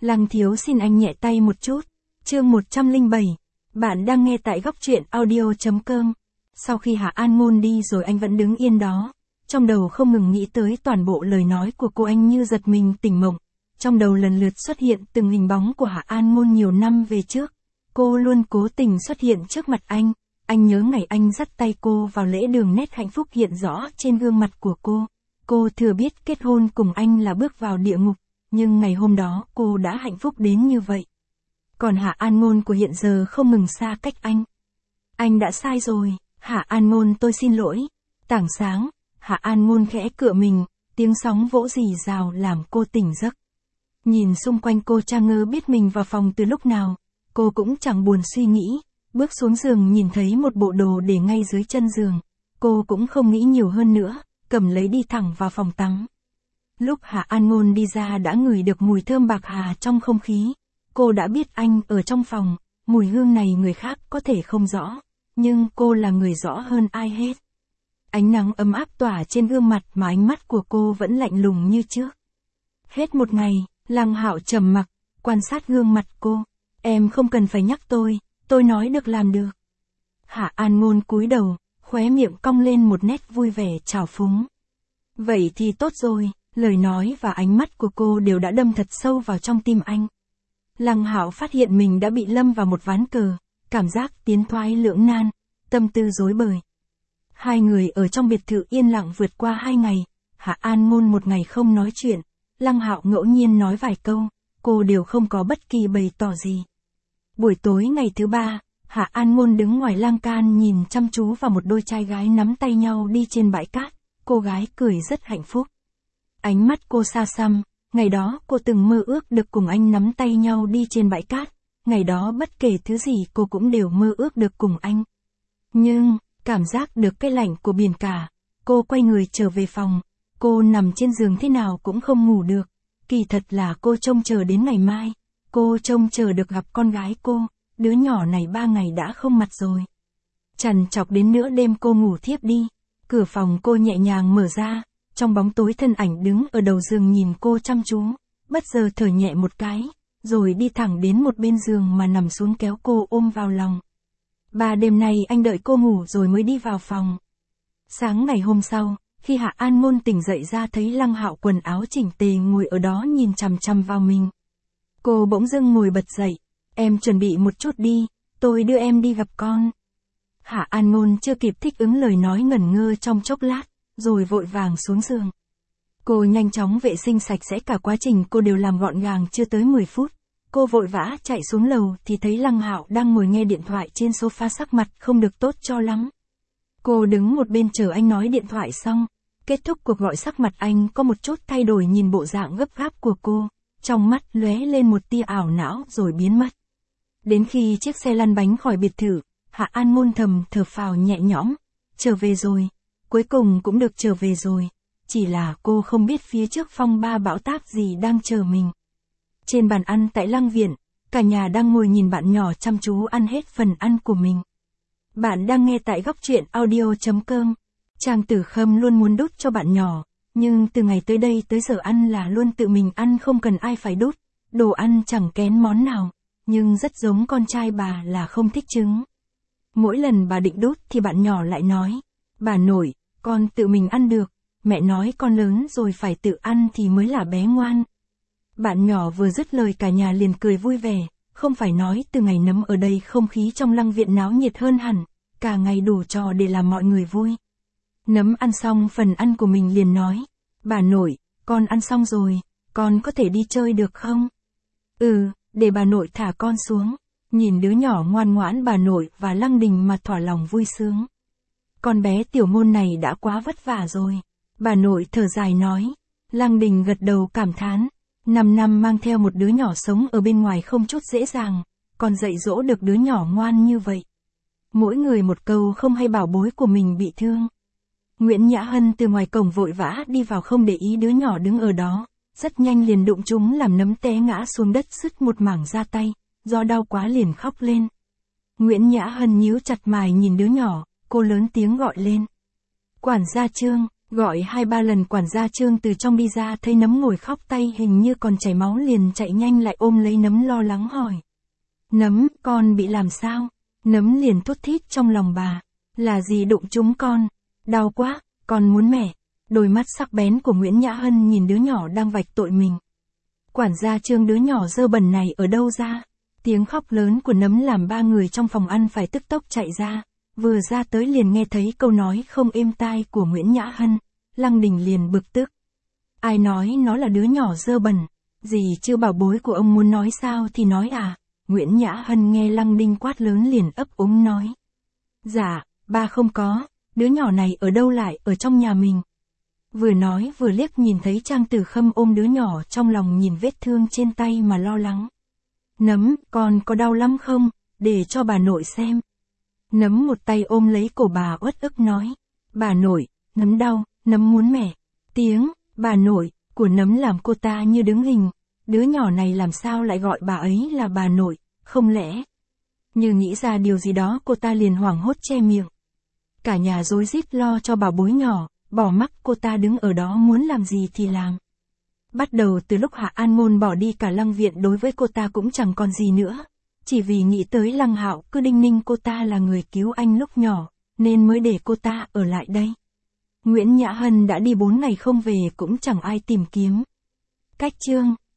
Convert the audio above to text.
Lăng thiếu xin anh nhẹ tay một chút. Chương 107. Bạn đang nghe tại góc truyện audio.com. Sau khi Hạ An Ngôn đi rồi anh vẫn đứng yên đó. Trong đầu không ngừng nghĩ tới toàn bộ lời nói của cô, anh như giật mình tỉnh mộng. Trong đầu lần lượt xuất hiện từng hình bóng của Hạ An Ngôn nhiều năm về trước. Cô luôn cố tình xuất hiện trước mặt anh. Anh nhớ ngày anh dắt tay cô vào lễ đường, nét hạnh phúc hiện rõ trên gương mặt của cô. Cô thừa biết kết hôn cùng anh là bước vào địa ngục, nhưng ngày hôm đó cô đã hạnh phúc đến như vậy. Còn Hạ An Ngôn của hiện giờ không ngừng xa cách anh. Anh đã sai rồi, Hạ An Ngôn, tôi xin lỗi. Tảng sáng, Hạ An Ngôn khẽ cựa mình, tiếng sóng vỗ rì rào làm cô tỉnh giấc. Nhìn xung quanh cô chả ngơ biết mình vào phòng từ lúc nào, cô cũng chẳng buồn suy nghĩ, bước xuống giường nhìn thấy một bộ đồ để ngay dưới chân giường. Cô cũng không nghĩ nhiều hơn nữa, cầm lấy đi thẳng vào phòng tắm. Lúc Hạ An Ngôn đi ra đã ngửi được mùi thơm bạc hà trong không khí. Cô đã biết anh ở trong phòng, mùi hương này người khác có thể không rõ, nhưng cô là người rõ hơn ai hết. Ánh nắng ấm áp tỏa trên gương mặt mà ánh mắt của cô vẫn lạnh lùng như trước. Hết một ngày, Lăng Hạo trầm mặc, quan sát gương mặt cô. Em không cần phải nhắc tôi nói được làm được. Hạ An Ngôn cúi đầu, khóe miệng cong lên một nét vui vẻ trào phúng. Vậy thì tốt rồi, lời nói và ánh mắt của cô đều đã đâm thật sâu vào trong tim anh. Lăng Hạo phát hiện mình đã bị lâm vào một ván cờ, cảm giác tiến thoái lưỡng nan, tâm tư rối bời. Hai người ở trong biệt thự yên lặng vượt qua 2 ngày, Hạ An Ngôn một ngày không nói chuyện, Lăng Hạo ngẫu nhiên nói vài câu, cô đều không có bất kỳ bày tỏ gì. Buổi tối ngày thứ 3, Hạ An Ngôn đứng ngoài lan can nhìn chăm chú vào một đôi trai gái nắm tay nhau đi trên bãi cát, cô gái cười rất hạnh phúc. Ánh mắt cô xa xăm, ngày đó cô từng mơ ước được cùng anh nắm tay nhau đi trên bãi cát, ngày đó bất kể thứ gì cô cũng đều mơ ước được cùng anh. Nhưng, cảm giác được cái lạnh của biển cả, cô quay người trở về phòng, cô nằm trên giường thế nào cũng không ngủ được, kỳ thật là cô trông chờ đến ngày mai, cô trông chờ được gặp con gái cô, đứa nhỏ này 3 ngày đã không mặt rồi. Trằn trọc đến nửa đêm cô ngủ thiếp đi, cửa phòng cô nhẹ nhàng mở ra. Trong bóng tối thân ảnh đứng ở đầu giường nhìn cô chăm chú, bất giờ thở nhẹ một cái, rồi đi thẳng đến một bên giường mà nằm xuống kéo cô ôm vào lòng. 3 đêm nay anh đợi cô ngủ rồi mới đi vào phòng. Sáng ngày hôm sau, khi Hạ An Ngôn tỉnh dậy ra thấy Lăng Hạo quần áo chỉnh tề ngồi ở đó nhìn chằm chằm vào mình. Cô bỗng dưng ngồi bật dậy, em chuẩn bị một chút đi, tôi đưa em đi gặp con. Hạ An Ngôn chưa kịp thích ứng lời nói ngẩn ngơ trong chốc lát, rồi vội vàng xuống giường. Cô nhanh chóng vệ sinh sạch sẽ, cả quá trình cô đều làm gọn gàng chưa tới 10 phút. Cô vội vã chạy xuống lầu thì thấy Lăng Hạo đang ngồi nghe điện thoại trên sofa, sắc mặt không được tốt cho lắm. Cô đứng một bên chờ anh nói điện thoại xong. Kết thúc cuộc gọi sắc mặt anh có một chút thay đổi, nhìn bộ dạng gấp gáp của cô, trong mắt lóe lên một tia ảo não rồi biến mất. Đến khi chiếc xe lăn bánh khỏi biệt thự, Hạ An Ngôn thầm thở phào nhẹ nhõm, trở về rồi. Cuối cùng cũng được trở về rồi, chỉ là cô không biết phía trước phong ba bão táp gì đang chờ mình. Trên bàn ăn tại Lăng Viện, cả nhà đang ngồi nhìn bạn nhỏ chăm chú ăn hết phần ăn của mình. Bạn đang nghe tại góc truyện audio.com. Trang Tử Khâm luôn muốn đút cho bạn nhỏ, nhưng từ ngày tới đây tới giờ ăn là luôn tự mình ăn, không cần ai phải đút. Đồ ăn chẳng kén món nào, nhưng rất giống con trai bà là không thích trứng. Mỗi lần bà định đút thì bạn nhỏ lại nói, bà nội, con tự mình ăn được, mẹ nói con lớn rồi phải tự ăn thì mới là bé ngoan. Bạn nhỏ vừa dứt lời cả nhà liền cười vui vẻ, không phải nói từ ngày Nấm ở đây không khí trong Lăng Viện náo nhiệt hơn hẳn, cả ngày đủ trò để làm mọi người vui. Nấm ăn xong phần ăn của mình liền nói, bà nội, con ăn xong rồi, con có thể đi chơi được không? Ừ, để bà nội thả con xuống. Nhìn đứa nhỏ ngoan ngoãn, bà nội và Lăng Đình mà thỏa lòng vui sướng. Con bé Tiểu Ngôn này đã quá vất vả rồi. Bà nội thở dài nói. Lăng Đình gật đầu cảm thán. 5 năm mang theo một đứa nhỏ sống ở bên ngoài không chút dễ dàng, còn dạy dỗ được đứa nhỏ ngoan như vậy. Mỗi người một câu không hay bảo bối của mình bị thương. Nguyễn Nhã Hân từ ngoài cổng vội vã đi vào, không để ý đứa nhỏ đứng ở đó, rất nhanh liền đụng chúng làm Nấm té ngã xuống đất sứt một mảng da tay, do đau quá liền khóc lên. Nguyễn Nhã Hân nhíu chặt mày nhìn đứa nhỏ, cô lớn tiếng gọi lên. Quản gia Trương, Gọi 2-3 lần quản gia Trương từ trong đi ra thấy Nấm ngồi khóc tay hình như còn chảy máu liền chạy nhanh lại ôm lấy Nấm lo lắng hỏi. Nấm, con bị làm sao? Nấm liền thút thít trong lòng bà. Là gì đụng chúng con? Đau quá, con muốn mẹ. Đôi mắt sắc bén của Nguyễn Nhã Hân nhìn đứa nhỏ đang vạch tội mình. Quản gia Trương, đứa nhỏ dơ bẩn này ở đâu ra? Tiếng khóc lớn của Nấm làm 3 người trong phòng ăn phải tức tốc chạy ra. Vừa ra tới liền nghe thấy câu nói không êm tai của Nguyễn Nhã Hân. Lăng Đình liền bực tức. Ai nói nó là đứa nhỏ dơ bẩn? Dì chưa bảo bối của ông muốn nói sao thì nói à? Nguyễn Nhã Hân nghe Lăng Đình quát lớn liền ấp úng nói. Dạ, ba không có, đứa nhỏ này ở đâu lại ở trong nhà mình. Vừa nói vừa liếc nhìn thấy Trang Tử Khâm ôm đứa nhỏ trong lòng nhìn vết thương trên tay mà lo lắng. Nấm, con có đau lắm không? Để cho bà nội xem. Nấm một tay ôm lấy cổ bà uất ức nói. Bà nội, Nấm đau, Nấm muốn mẹ. Tiếng, bà nội, của Nấm làm cô ta như đứng hình. Đứa nhỏ này làm sao lại gọi bà ấy là bà nội, không lẽ? Như nghĩ ra điều gì đó cô ta liền hoảng hốt che miệng. Cả nhà rối rít lo cho bảo bối nhỏ, bỏ mặc cô ta đứng ở đó muốn làm gì thì làm. Bắt đầu từ lúc Hạ An Ngôn bỏ đi cả Lăng viện đối với cô ta cũng chẳng còn gì nữa. Chỉ vì nghĩ tới Lăng Hạo cứ đinh ninh cô ta là người cứu anh lúc nhỏ, nên mới để cô ta ở lại đây. Nguyễn Nhã Hân đã đi 4 ngày không về cũng chẳng ai tìm kiếm. Cách chương